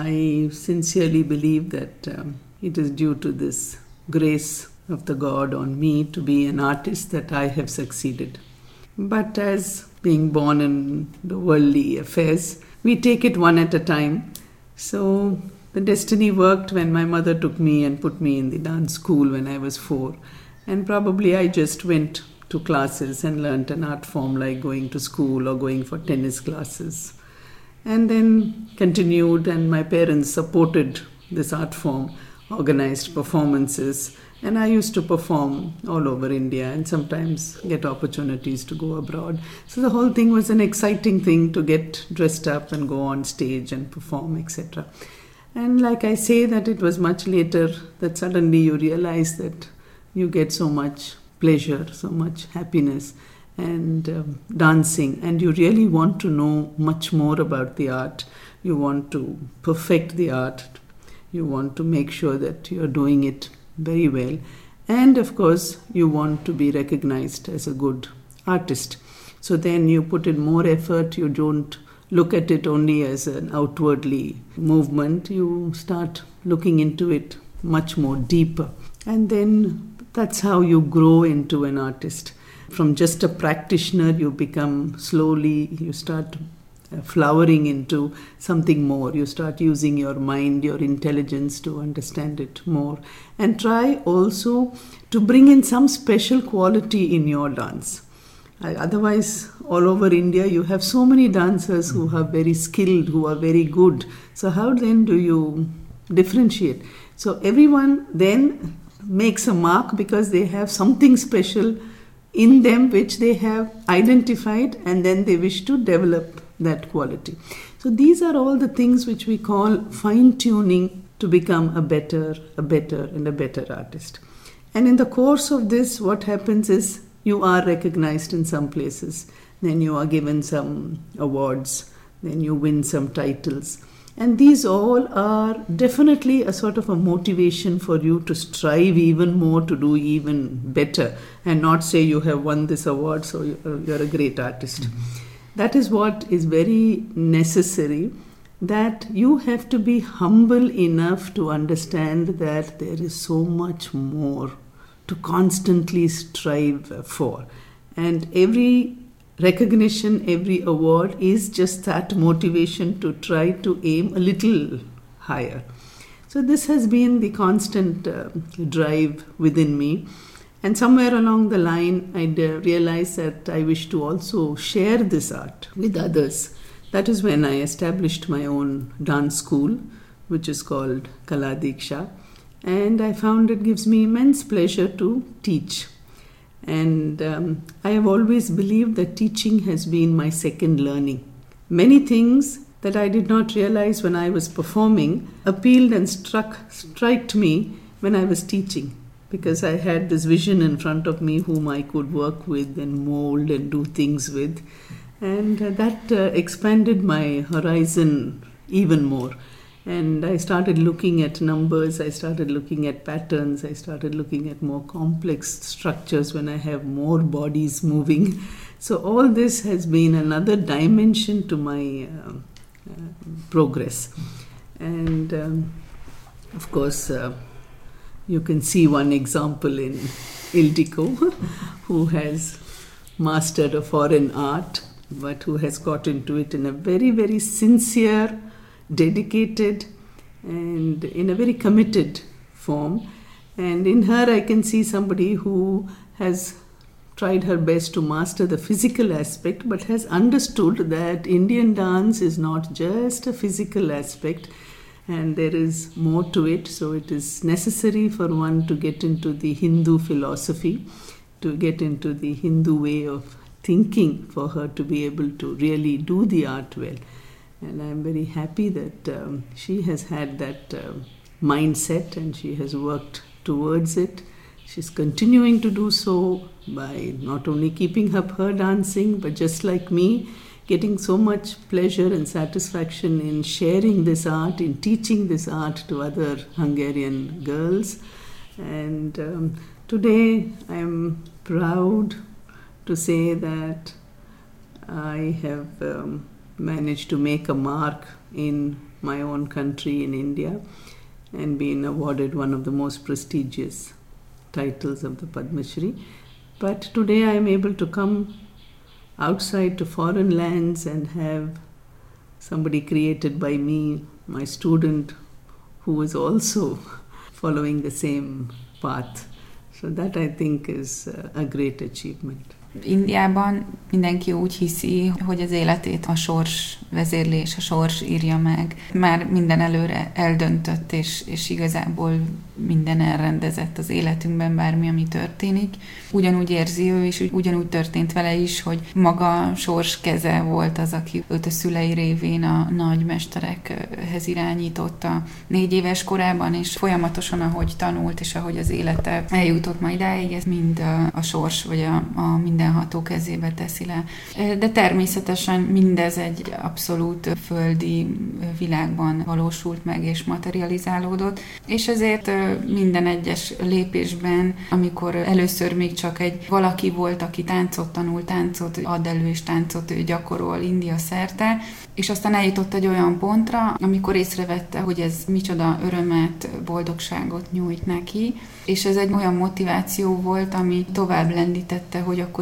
I sincerely believe that it is due to this grace of the God on me to be an artist that I have succeeded. But as being born in the worldly affairs, we take it one at a time. So the destiny worked when my mother took me and put me in the dance school when I was 4. And probably I just went to classes and learnt an art form like going to school or going for tennis classes. And then continued, and my parents supported this art form, organized performances, and I used to perform all over India and sometimes get opportunities to go abroad. So the whole thing was an exciting thing to get dressed up and go on stage and perform, etc. And like I say, that it was much later that suddenly you realize that you get so much pleasure, so much happiness and dancing, and you really want to know much more about the art. You want to perfect the art. You want to make sure that you're doing it very well. And of course, you want to be recognized as a good artist. So then you put in more effort. You don't look at it only as an outwardly movement. You start looking into it much more deeper. And then that's how you grow into an artist. From just a practitioner, you become slowly, you start flowering into something more. You start using your mind, your intelligence to understand it more. And try also to bring in some special quality in your dance. Otherwise, all over India, you have so many dancers who are very skilled, who are very good. So how then do you differentiate? So everyone then makes a mark because they have something special in them which they have identified, and then they wish to develop that quality. So these are all the things which we call fine-tuning to become a better artist. And in the course of this, what happens is you are recognized in some places, then you are given some awards, then you win some titles. And these all are definitely a sort of a motivation for you to strive even more, to do even better, and not say you have won this award, so you're a great artist. Mm-hmm. That is what is very necessary, that you have to be humble enough to understand that there is so much more to constantly strive for. And every recognition, every award is just that motivation to try to aim a little higher. So this has been the constant drive within me. And somewhere along the line, I realized that I wish to also share this art with others. That is when I established my own dance school, which is called Kala Diksha. And I found it gives me immense pleasure to teach. And I have always believed that teaching has been my second learning. Many things that I did not realize when I was performing appealed and struck me when I was teaching, because I had this vision in front of me whom I could work with and mold and do things with. And that expanded my horizon even more. And I started looking at numbers, I started looking at patterns, I started looking at more complex structures when I have more bodies moving. So all this has been another dimension to my progress. And of course, you can see one example in Ildiko, who has mastered a foreign art, but who has got into it in a very, very sincere, dedicated, and in a very committed form. And in her I can see somebody who has tried her best to master the physical aspect, but has understood that Indian dance is not just a physical aspect, and there is more to it. So it is necessary for one to get into the Hindu philosophy, to get into the Hindu way of thinking, for her to be able to really do the art well. And I'm very happy that she has had that mindset, and she has worked towards it. She's continuing to do so by not only keeping up her dancing, but just like me, getting so much pleasure and satisfaction in sharing this art, in teaching this art to other Hungarian girls. And today I'm proud to say that I have managed to make a mark in my own country, in India, and been awarded one of the most prestigious titles of the Padma Shri. But today I am able to come outside to foreign lands and have somebody created by me, my student, who is also following the same path. So that I think is a great achievement. Indiában mindenki úgy hiszi, hogy az életét a sors vezérlés, a sors írja meg. Már minden előre eldöntött, és igazából minden elrendezett az életünkben, bármi, ami történik. Ugyanúgy érzi ő, és ugyanúgy történt vele is, hogy maga sors keze volt az, aki őt a szülei révén a nagymesterekhez irányította 4 éves korában, és folyamatosan, ahogy tanult, és ahogy az élete eljutott majd idáig, ez mind a sors, vagy a mindenható kezébe teszi le. De természetesen mindez egy abszolút földi világban valósult meg, és materializálódott, és ezért minden egyes lépésben, amikor először még csak egy valaki volt, aki táncot tanul, táncot ad elő, és táncot gyakorol India szerte, és aztán eljutott egy olyan pontra, amikor észrevette, hogy ez micsoda örömet, boldogságot nyújt neki, és ez egy olyan motiváció volt, ami tovább lendítette, hogy akkor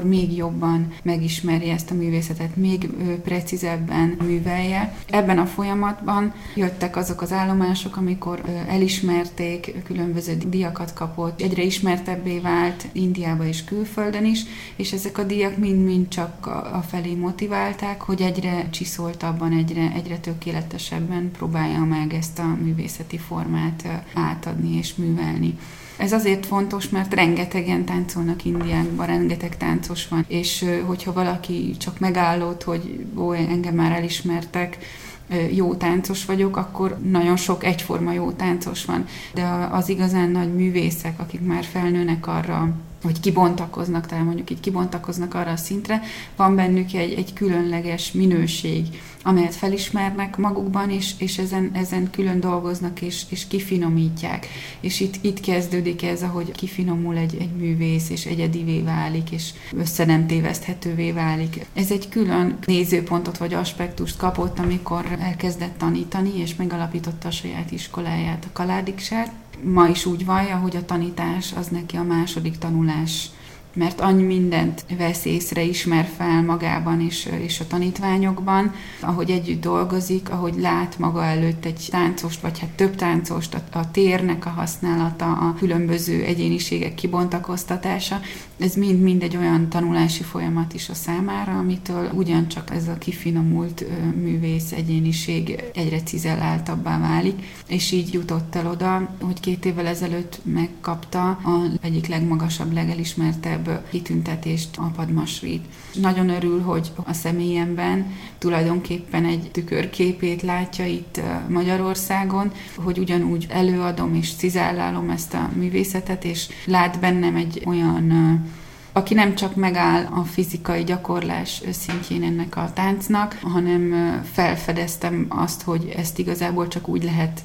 még jobban megismerje ezt a művészetet, még precízebben művelje. Ebben a folyamatban jöttek azok az állomások, amikor elismerték, különböző díjakat kapott, egyre ismertebbé vált Indiában és külföldön is, és ezek a díjak mind-mind csak afelé motiválták, hogy egyre csiszoltabban, egyre tökéletesebben próbálja meg ezt a művészeti formát átadni és művelni. Ez azért fontos, mert rengetegen táncolnak Indiákban, rengeteg táncos van, és hogyha valaki csak megállott, hogy engem már elismertek, jó táncos vagyok, akkor nagyon sok egyforma jó táncos van. De az igazán nagy művészek, akik már felnőnek arra, hogy kibontakoznak, talán mondjuk így kibontakoznak arra a szintre, van bennük egy különleges minőség, amelyet felismernek magukban, és ezen külön dolgoznak, és kifinomítják. És itt kezdődik ez, ahogy kifinomul egy művész, és egyedivé válik, és össze nem téveszthetővé válik. Ez egy külön nézőpontot vagy aspektust kapott, amikor elkezdett tanítani, és megalapította a saját iskoláját, a Kaládiksát. Ma is úgy vallja, hogy a tanítás az neki a második tanulás, mert annyi mindent vesz észre, ismer fel magában és a tanítványokban, ahogy együtt dolgozik, ahogy lát maga előtt egy táncost, vagy hát több táncost, a térnek a használata, a különböző egyéniségek kibontakoztatása, ez mind egy olyan tanulási folyamat is a számára, amitől ugyancsak ez a kifinomult művész egyéniség egyre cizelláltabbá válik, és így jutott el oda, hogy 2 évvel ezelőtt megkapta az egyik legmagasabb, legelismertebb kitüntetést, a Padma Shrit. Nagyon örül, hogy a személyemben tulajdonképpen egy tükörképét látja itt Magyarországon, hogy ugyanúgy előadom és cizellálom ezt a művészetet, és lát bennem egy olyan, aki nem csak megáll a fizikai gyakorlás szintjén ennek a táncnak, hanem felfedeztem azt, hogy ezt igazából csak úgy lehet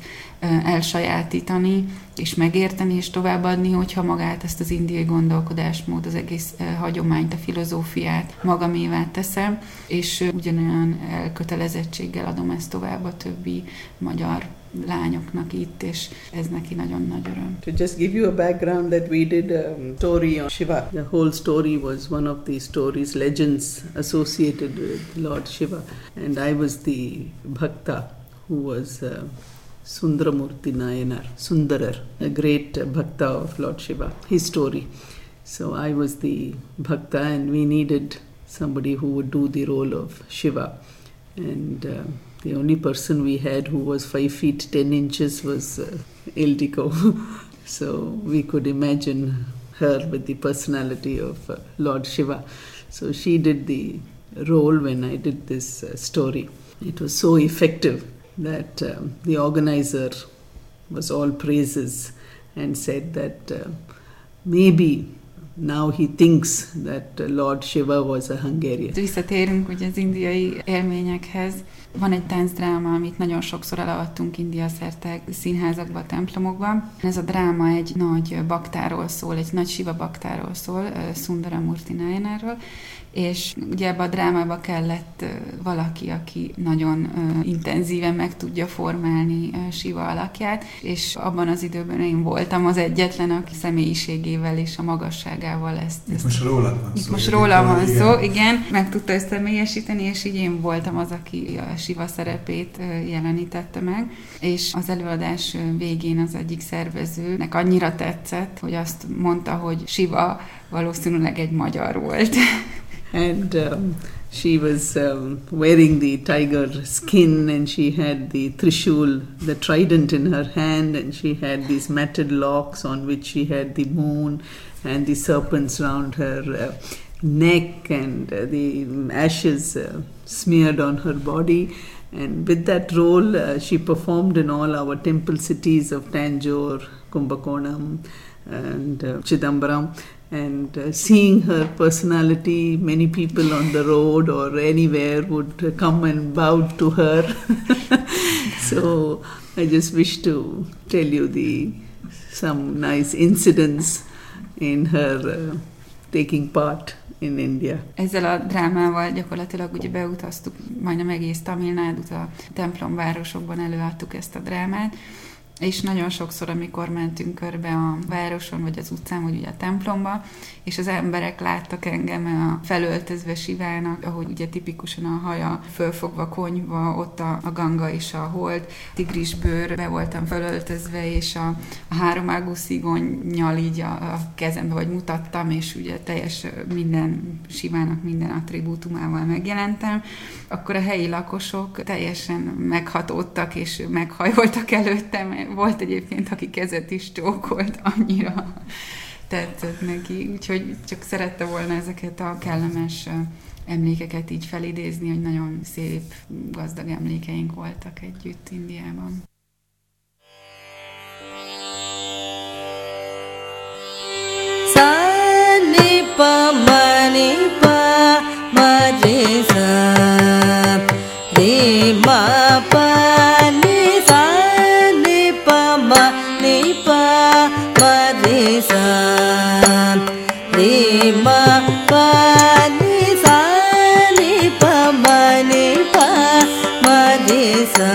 elsajátítani, és megérteni, és továbbadni, hogyha magát ezt az indiai gondolkodásmód, az egész hagyományt, a filozófiát magamévá teszem, és ugyanolyan elkötelezettséggel adom ezt tovább a többi magyar lányoknak itt, és ez neki nagyon nagy öröm. To just give you a background, that we did a story on Shiva. The whole story was one of these stories, legends associated with Lord Shiva. And I was the bhakta who was Sundaramurti Nayanar, Sundarar, a great bhakta of Lord Shiva, his story. So I was the bhakta, and we needed somebody who would do the role of Shiva. And the only person we had who was 5 feet 10 inches was Ildiko. So we could imagine her with the personality of Lord Shiva. So she did the role when I did this story. It was so effective that the organizer was all praises and said that maybe now he thinks that Lord Shiva was a Hungarian. Visszatérünk ugye az indiai élményekhez. Van egy táncdráma, amit nagyon sokszor előadtunk India szerte színházakban, templomokban. Ez a dráma egy nagy baktáról szól, egy nagy Shiva baktáról szól, Sundaramurti Nayanarról, és ugye ebbe a drámába kellett valaki, aki nagyon intenzíven meg tudja formálni Shiva alakját, és abban az időben én voltam az egyetlen, aki személyiségével és a magasságával ezt most rólad van szó. Most rólam van szó, igen. Meg tudta ezt személyesíteni, és így én voltam az, aki a Shiva szerepét jelenítette meg, és az előadás végén az egyik szervezőnek annyira tetszett, hogy azt mondta, hogy Shiva valószínűleg egy magyar volt. And she was wearing the tiger skin, and she had the trishul, the trident in her hand, and she had these matted locks on which she had the moon and the serpents round her neck, and the ashes smeared on her body. And with that role, she performed in all our temple cities of Tanjore, Kumbakonam, and Chidambaram. And seeing her personality, many people on the road or anywhere would come and bow to her. So I just wish to tell you some nice incidents in her taking part in India. Ezzel a drámával gyakorlatilag ugye beutaztuk majdnem egész Tamil Nádut, a templomvárosokban előadtuk ezt a drámát, És nagyon sokszor, amikor mentünk körbe a városon, vagy az utcán, vagy ugye a templomba, és az emberek láttak engem felöltözve Sivának, ahogy ugye tipikusan a haja fölfogva, konyva, ott a ganga és a hold, tigrisbőr, be voltam felöltözve, és a háromágú szigonnyal így a kezembe vagy mutattam, és ugye teljes minden Sivának minden attribútumával megjelentem, akkor a helyi lakosok teljesen meghatódtak, és meghajoltak előttem. Volt egyébként, aki kezet is csókolt, annyira tetszett neki. Úgyhogy csak szerette volna ezeket a kellemes emlékeket így felidézni, hogy nagyon szép, gazdag emlékeink voltak együtt Indiában. Sa-ni-pa, ma-ni-pa, ma-re-sa, re-ma-pa, ni-sa, ni-pa, ma-ni-pa, ma-re-sa, re-ma-pa, ni-sa, ni-pa, ma-ni-pa, ma-re-sa,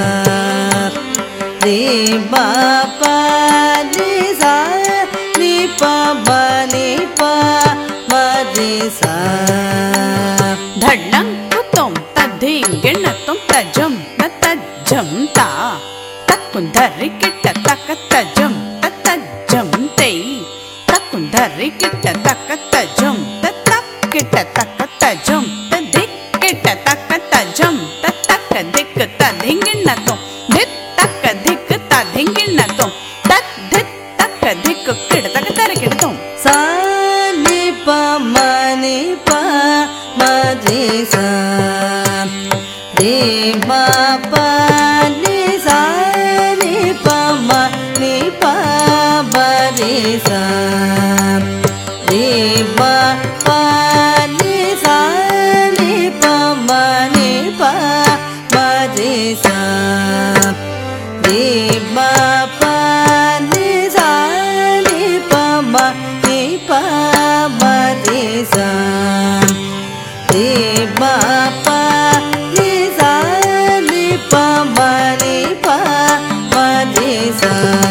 re-ma-pa, ni-sa, ni-pa, ma-ni-pa, ma-re-sa. धड़लंग तुम तधिंगिण तुम तजम न तजम ता तकुंधरि किट तक तजम तजम ते तकुंधरि किट तक तजम तक किट तक तजम तधिक किट तक तजम तक दिक तधिंगिण तुम धित तक दिक तधिंगिण तुम तधित तक दिक किट तक तर किट तुम Sa-ni-pa, ma-ni-pa, ma-re-sa, re-ma-pa, ni-sa, ni-pa, ma-ni-pa, ma-re-sa, re-ma-pa, ni-sa, ni-pa, ma-ni-pa, ma-re-sa, re-ma-pa, ni-sa, ni-pa, ma-ni-pa, ma-re-sa, re-ma-pa, ni-sa, ni-pa, ma-ni-pa, ma-re-sa,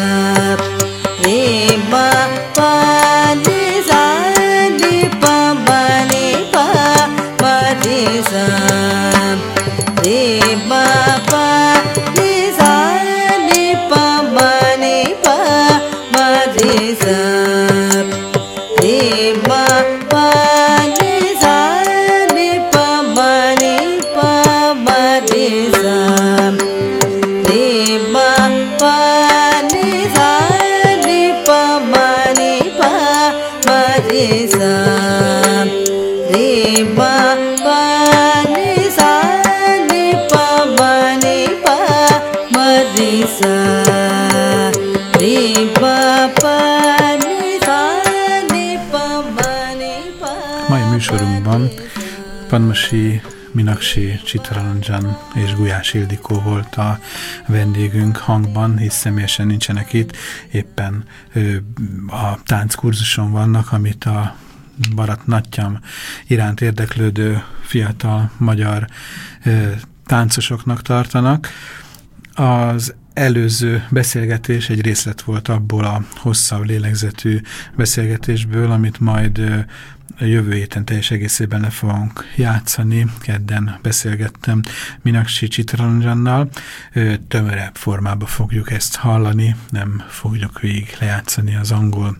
re-ma-pa, ni-sa, ni-pa, ma-ni-pa, ma-re-sa, re-ma-pa, ni-sa, ni-pa, ma-ni-pa, ma-re-sa, re-ma-pa, ni-sa, ni-pa, ma-ni-pa, ma-re-sa, re-ma-pa, ni-sa, ni-pa, ma-ni-pa, ma-re-sa, re-ma-pa, ni-sa, ni-pa, ma-ni-pa, ma-re-sa, re-ma-pa, ni-sa, ni-pa, ma-ni-pa. Mai műsorunkban Padmasri Meenakshi Chittaranjan és Gulyás Ildikó volt a vendégünk hangban, hisz személyesen nincsenek itt, éppen a tánckurzuson vannak, amit a Bharatnatyam iránt érdeklődő fiatal magyar táncosoknak tartanak. Az előző beszélgetés egy részlet volt abból a hosszabb lélegzetű beszélgetésből, amit majd jövő héten teljes egészében le fogunk játszani. Kedden beszélgettem Meenakshi Chittaranjannal. Tömörebb formában fogjuk ezt hallani, nem fogjuk végig lejátszani az angol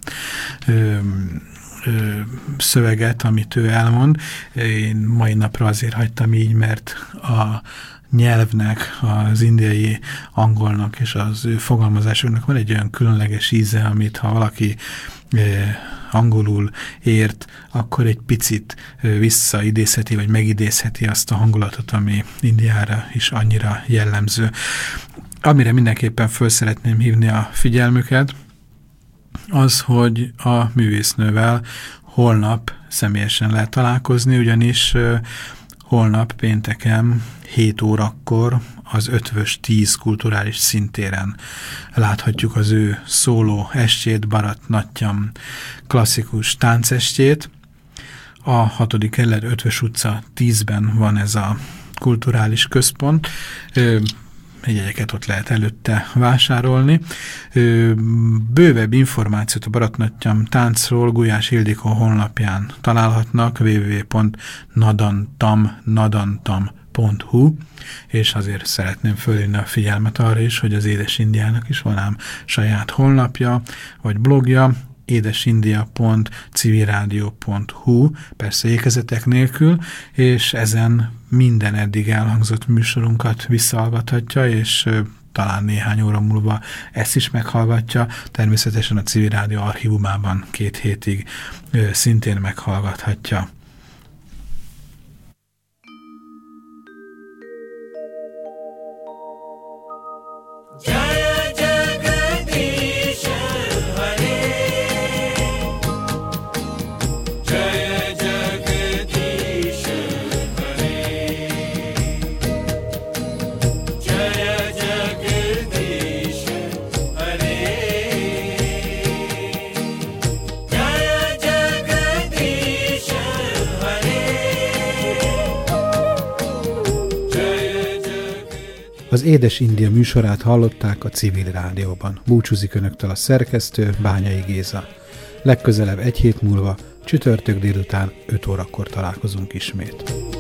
szöveget, amit ő elmond. Én mai napra azért hagytam így, mert a nyelvnek, az indiai angolnak és az ő fogalmazásoknak van egy olyan különleges íze, amit ha valaki angolul ért, akkor egy picit visszaidézheti, vagy megidézheti azt a hangulatot, ami Indiára is annyira jellemző. Amire mindenképpen föl szeretném hívni a figyelmüket, az, hogy a művésznővel holnap személyesen lehet találkozni, ugyanis holnap pénteken 7 órakor az Ötvös 10 kulturális szintéren láthatjuk az ő szóló estjét, Bharatnatyam klasszikus táncestjét. A 6. kerület Ötvös utca 10-ben van ez a kulturális központ. jegyeket ott lehet előtte vásárolni. Bővebb információt a Bharatanatyam táncról Gulyás Ildikó honlapján találhatnak, www.nadantam.hu, és azért szeretném fölhívni a figyelmet arra is, hogy az Édes Indiának is van ám saját honlapja, vagy blogja, édesindia.civilradio.hu, persze ékezetek nélkül, és ezen minden eddig elhangzott műsorunkat visszahallgathatja, és talán néhány óra múlva ezt is meghallgatja. Természetesen a Civil Rádió archívumában 2 hétig szintén meghallgathatja. Az Édes India műsorát hallották a Civil Rádióban. Búcsúzik önöktől a szerkesztő, Bányai Géza. Legközelebb 1 hét múlva, csütörtök délután 5 órakor találkozunk ismét.